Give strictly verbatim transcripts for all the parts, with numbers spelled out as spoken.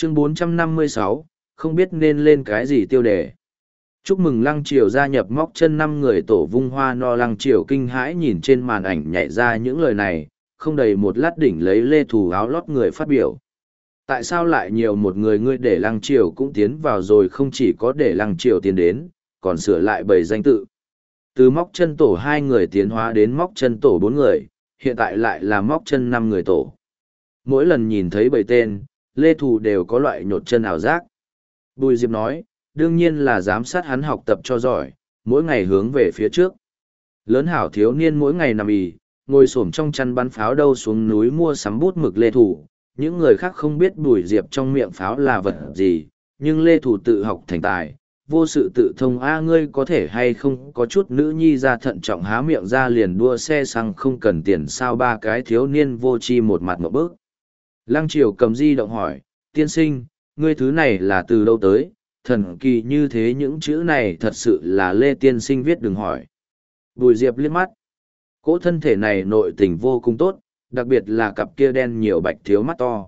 Chương bốn trăm năm mươi sáu, không biết nên lên cái gì tiêu đề. Chúc mừng Lăng Triều gia nhập móc chân năm người tổ vung hoa no. Lăng Triều kinh hãi nhìn trên màn ảnh nhảy ra những lời này, không đầy một lát đỉnh lấy lê thù áo lót người phát biểu. Tại sao lại nhiều một người ngươi để Lăng Triều cũng tiến vào rồi, không chỉ có để Lăng Triều tiến đến, còn sửa lại bảy danh tự. Từ móc chân tổ hai người tiến hóa đến móc chân tổ bốn người, hiện tại lại là móc chân năm người tổ. Mỗi lần nhìn thấy bảy tên, lê thù đều có loại nhột chân ảo giác. Bùi Diệp nói, đương nhiên là giám sát hắn học tập cho giỏi, mỗi ngày hướng về phía trước. Lớn hảo thiếu niên mỗi ngày nằm ì, ngồi xổm trong chăn bắn pháo đâu xuống núi mua sắm bút mực lê thủ. Những người khác không biết Bùi Diệp trong miệng pháo là vật gì, nhưng lê thủ tự học thành tài, vô sự tự thông. A ngươi có thể hay không có chút nữ nhi ra thận trọng há miệng ra liền đua xe xăng không cần tiền sao. Ba cái thiếu niên vô tri một mặt một bước. Lăng Triều cầm di động hỏi, tiên sinh, ngươi thứ này là từ đâu tới? Thần kỳ như thế, những chữ này thật sự là Lê tiên sinh viết, đừng hỏi. Bùi Diệp liếc mắt. Cỗ thân thể này nội tình vô cùng tốt, đặc biệt là cặp kia đen nhiều bạch thiếu mắt to.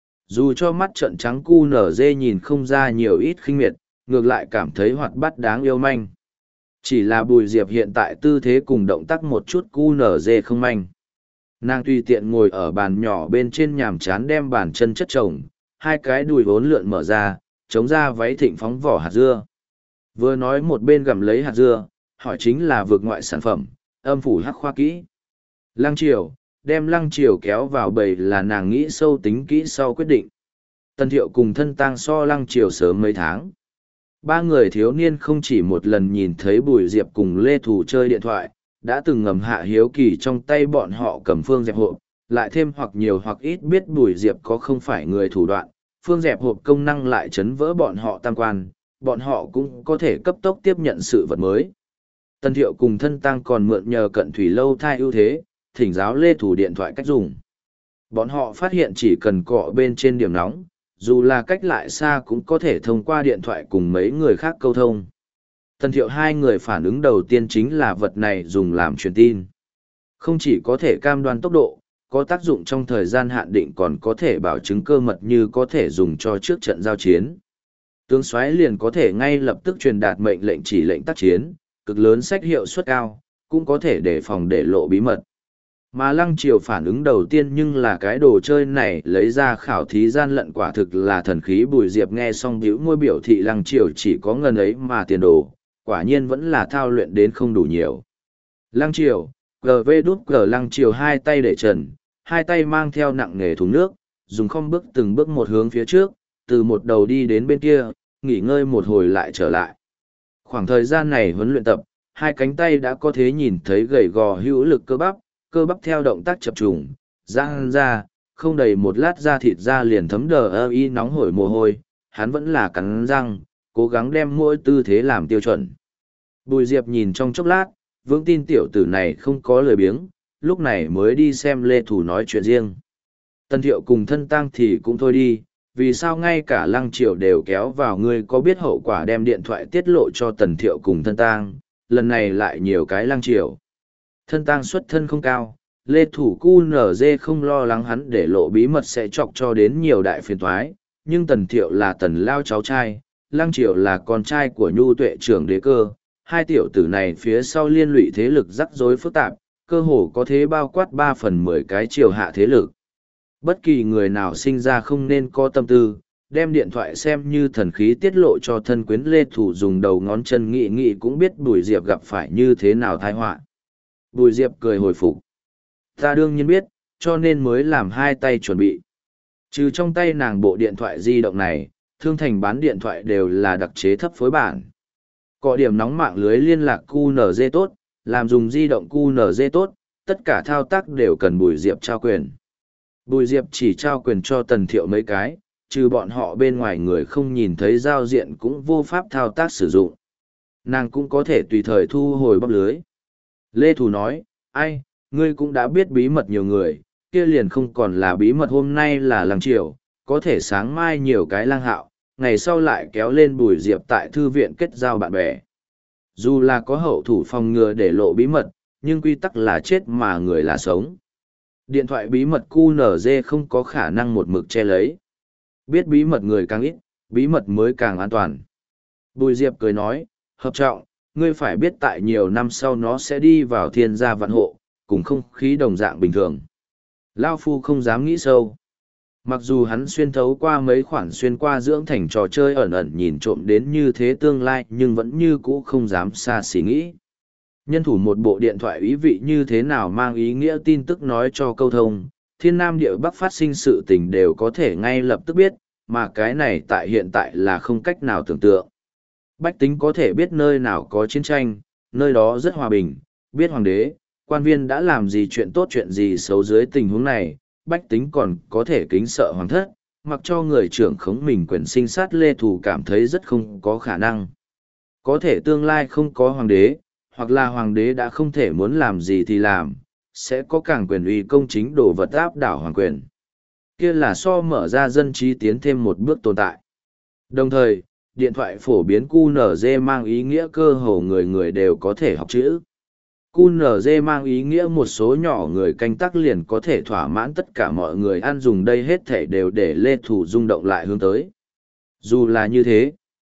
Dù cho mắt trợn trắng cu nở dê nhìn không ra nhiều ít khinh miệt, ngược lại cảm thấy hoạt bát đáng yêu manh. Chỉ là Bùi Diệp hiện tại tư thế cùng động tác một chút cu nở dê không manh. Nàng tùy tiện ngồi ở bàn nhỏ bên trên nhàm chán đem bàn chân chất chồng, hai cái đùi vốn lượn mở ra, chống ra váy thịnh phóng vỏ hạt dưa. Vừa nói một bên gặm lấy hạt dưa, hỏi chính là vượt ngoại sản phẩm, âm phủ hắc khoa kỹ. Lăng Triều, đem Lăng Triều kéo vào bầy là nàng nghĩ sâu tính kỹ sau quyết định. Tân Thiệu cùng thân tang so Lăng Triều sớm mấy tháng. Ba người thiếu niên không chỉ một lần nhìn thấy Bùi Diệp cùng Lê Thù chơi điện thoại, đã từng ngầm hạ hiếu kỳ trong tay bọn họ cầm phương dẹp hộp, lại thêm hoặc nhiều hoặc ít biết Bùi Diệp có không phải người thủ đoạn, phương dẹp hộp công năng lại chấn vỡ bọn họ tam quan, bọn họ cũng có thể cấp tốc tiếp nhận sự vật mới. Tân Thiệu cùng thân tăng còn mượn nhờ cận thủy lâu thai ưu thế, thỉnh giáo Lê Thủ điện thoại cách dùng. Bọn họ phát hiện chỉ cần cọ bên trên điểm nóng, dù là cách lại xa cũng có thể thông qua điện thoại cùng mấy người khác câu thông. Tân Thiệu hai người phản ứng đầu tiên chính là vật này dùng làm truyền tin. Không chỉ có thể cam đoan tốc độ, có tác dụng trong thời gian hạn định, còn có thể bảo chứng cơ mật như có thể dùng cho trước trận giao chiến. Tướng soái liền có thể ngay lập tức truyền đạt mệnh lệnh chỉ lệnh tác chiến, cực lớn sách hiệu suất cao, cũng có thể đề phòng để lộ bí mật. Mà Lăng Triều phản ứng đầu tiên nhưng là cái đồ chơi này lấy ra khảo thí gian lận quả thực là thần khí. Bùi Diệp nghe xong bĩu môi biểu thị Lăng Triều chỉ có ngần ấy mà tiền đồ, quả nhiên vẫn là thao luyện đến không đủ nhiều. Lăng Triều, gờ vê đút gờ Lăng Triều hai tay để trần, hai tay mang theo nặng nghề thùng nước, dùng không bước từng bước một hướng phía trước, từ một đầu đi đến bên kia, nghỉ ngơi một hồi lại trở lại. Khoảng thời gian này huấn luyện tập, hai cánh tay đã có thể nhìn thấy gầy gò hữu lực cơ bắp, cơ bắp theo động tác chập trùng, giãn ra, không đầy một lát da thịt ra liền thấm đờ ơ y nóng hổi mồ hôi, hắn vẫn là cắn răng, cố gắng đem mỗi tư thế làm tiêu chuẩn. Bùi Diệp nhìn trong chốc lát, vững tin tiểu tử này không có lười biếng, lúc này mới đi xem Lê Thủ nói chuyện riêng. Tân Thiệu cùng thân tăng thì cũng thôi đi, vì sao ngay cả Lăng Triều đều kéo vào, ngươi có biết hậu quả đem điện thoại tiết lộ cho Tần Thiệu cùng thân tang, lần này lại nhiều cái Lăng Triều. Thân tang xuất thân không cao, Lê Thủ cu nở dê không lo lắng hắn để lộ bí mật sẽ chọc cho đến nhiều đại phiền toái, nhưng Tần Thiệu là Tần Lao cháu trai, Lăng Triều là con trai của Nhu Tuệ trưởng đế cơ, hai tiểu tử này phía sau liên lụy thế lực rắc rối phức tạp, cơ hồ có thế bao quát ba phần mười cái triều hạ thế lực. Bất kỳ người nào sinh ra không nên có tâm tư, đem điện thoại xem như thần khí tiết lộ cho thân quyến Lê Thủ dùng đầu ngón chân nghị nghị cũng biết Bùi Diệp gặp phải như thế nào tai họa. Bùi Diệp cười hồi phục. Ta đương nhiên biết, cho nên mới làm hai tay chuẩn bị. Trừ trong tay nàng bộ điện thoại di động này, Thương Thành bán điện thoại đều là đặc chế thấp phối bản. Có điểm nóng mạng lưới liên lạc quy en giê tốt, làm dùng di động quy en giê tốt, tất cả thao tác đều cần Bùi Diệp trao quyền. Bùi Diệp chỉ trao quyền cho Tần Thiệu mấy cái, trừ bọn họ bên ngoài người không nhìn thấy giao diện cũng vô pháp thao tác sử dụng. Nàng cũng có thể tùy thời thu hồi bắp lưới. Lê Thủ nói, ai, ngươi cũng đã biết bí mật nhiều người, kia liền không còn là bí mật. Hôm nay là Lăng Triều, có thể sáng mai nhiều cái Lang Hạo, ngày sau lại kéo lên Bùi Diệp tại thư viện kết giao bạn bè. Dù là có hậu thủ phòng ngừa để lộ bí mật, nhưng quy tắc là chết mà người là sống. Điện thoại bí mật quy en giê không có khả năng một mực che lấy. Biết bí mật người càng ít, bí mật mới càng an toàn. Bùi Diệp cười nói, hợp trọng, ngươi phải biết tại nhiều năm sau nó sẽ đi vào thiên gia vạn hộ, cùng không khí đồng dạng bình thường. Lao Phu không dám nghĩ sâu. Mặc dù hắn xuyên thấu qua mấy khoản xuyên qua dưỡng thành trò chơi ẩn ẩn nhìn trộm đến như thế tương lai nhưng vẫn như cũ không dám xa xỉ nghĩ. Nhân thủ một bộ điện thoại ý vị như thế nào mang ý nghĩa tin tức nói cho câu thông, thiên nam địa bắc phát sinh sự tình đều có thể ngay lập tức biết, mà cái này tại hiện tại là không cách nào tưởng tượng. Bách tính có thể biết nơi nào có chiến tranh, nơi đó rất hòa bình, biết hoàng đế, quan viên đã làm gì chuyện tốt chuyện gì xấu dưới tình huống này, bách tính còn có thể kính sợ hoàng thất, mặc cho người trưởng khống mình quyền sinh sát lê thù cảm thấy rất không có khả năng. Có thể tương lai không có hoàng đế, hoặc là hoàng đế đã không thể muốn làm gì thì làm, sẽ có càng quyền uy công chính đổ vật áp đảo hoàng quyền. Kia là so mở ra dân trí tiến thêm một bước tồn tại. Đồng thời, điện thoại phổ biến Q N Z mang ý nghĩa cơ hồ người người đều có thể học chữ. Q N Z mang ý nghĩa một số nhỏ người canh tác liền có thể thỏa mãn tất cả mọi người ăn dùng đây hết thể đều để Lê Thủ rung động lại hướng tới. Dù là như thế,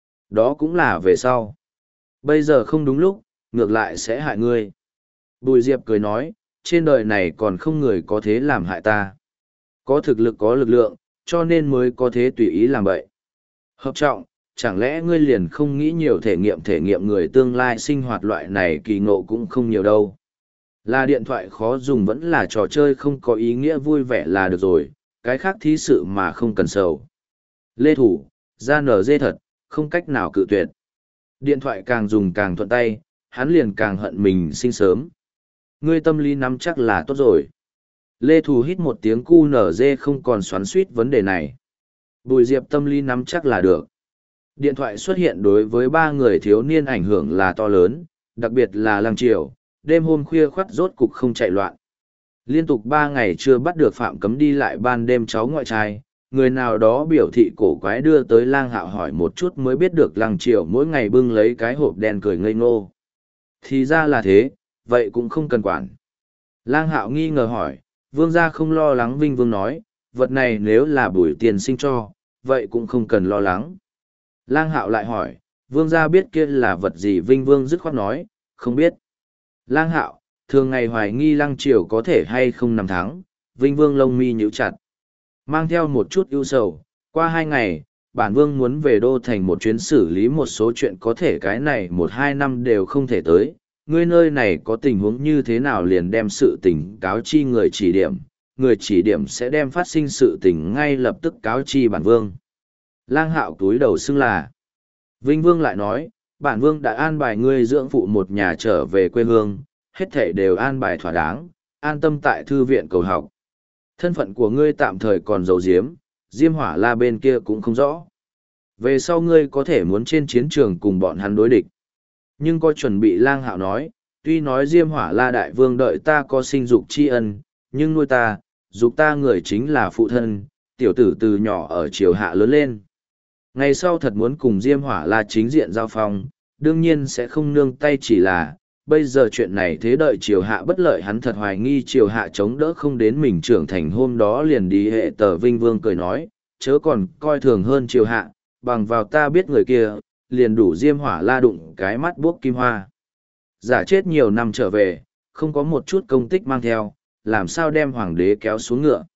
đó cũng là về sau. Bây giờ không đúng lúc, ngược lại sẽ hại ngươi. Bùi Diệp cười nói, trên đời này còn không người có thế làm hại ta. Có thực lực có lực lượng, cho nên mới có thế tùy ý làm vậy. Hợp trọng, chẳng lẽ ngươi liền không nghĩ nhiều thể nghiệm thể nghiệm người tương lai sinh hoạt loại này kỳ ngộ cũng không nhiều đâu. Là điện thoại khó dùng vẫn là trò chơi không có ý nghĩa vui vẻ là được rồi, cái khác thí sự mà không cần sầu. Lê Thủ, ra nở dê thật, không cách nào cự tuyệt. Điện thoại càng dùng càng thuận tay, hắn liền càng hận mình sinh sớm. Ngươi tâm lý nắm chắc là tốt rồi. Lê Thủ hít một tiếng cu nở dê không còn xoắn suýt vấn đề này. Bùi Diệp tâm lý nắm chắc là được. Điện thoại xuất hiện đối với ba người thiếu niên ảnh hưởng là to lớn, đặc biệt là Lăng Triều, đêm hôm khuya khoắt rốt cục không chạy loạn. Liên tục ba ngày chưa bắt được phạm cấm đi lại ban đêm cháu ngoại trai, người nào đó biểu thị cổ quái đưa tới Lang Hạo hỏi một chút mới biết được Lăng Triều mỗi ngày bưng lấy cái hộp đen cười ngây ngô. Thì ra là thế, vậy cũng không cần quản. Lang Hạo nghi ngờ hỏi, vương gia không lo lắng. Vinh Vương nói, vật này nếu là Bùi tiền sinh cho, vậy cũng không cần lo lắng. Lang Hạo lại hỏi, vương gia biết kia là vật gì? Vinh Vương dứt khoát nói, không biết. Lang Hạo, thường ngày hoài nghi Lăng Triều có thể hay không nằm thắng. Vinh Vương lông mi nhíu chặt, mang theo một chút ưu sầu. Qua hai ngày, bản vương muốn về đô thành một chuyến xử lý một số chuyện, có thể cái này một hai năm đều không thể tới. Ngươi nơi này có tình huống như thế nào liền đem sự tình cáo chi người chỉ điểm, người chỉ điểm sẽ đem phát sinh sự tình ngay lập tức cáo chi bản vương. Lang Hạo túi đầu xưng là. Vinh Vương lại nói, bản vương đã an bài ngươi dưỡng phụ một nhà trở về quê hương, hết thảy đều an bài thỏa đáng, an tâm tại thư viện cầu học. Thân phận của ngươi tạm thời còn giấu giếm, Diêm Hỏa La bên kia cũng không rõ. Về sau ngươi có thể muốn trên chiến trường cùng bọn hắn đối địch. Nhưng có chuẩn bị. Lang Hạo nói, tuy nói Diêm Hỏa La đại vương đợi ta có sinh dục tri ân, nhưng nuôi ta, dục ta người chính là phụ thân, tiểu tử từ nhỏ ở triều hạ lớn lên. Ngày sau thật muốn cùng Diêm Hỏa La chính diện giao phong, đương nhiên sẽ không nương tay, chỉ là, bây giờ chuyện này thế đợi triều hạ bất lợi, hắn thật hoài nghi triều hạ chống đỡ không đến mình trưởng thành hôm đó liền đi hệ tờ. Vinh Vương cười nói, chớ còn coi thường hơn triều hạ, bằng vào ta biết người kia, liền đủ Diêm Hỏa La đụng cái mắt buốc kim hoa. Giả chết nhiều năm trở về, không có một chút công tích mang theo, làm sao đem hoàng đế kéo xuống ngựa.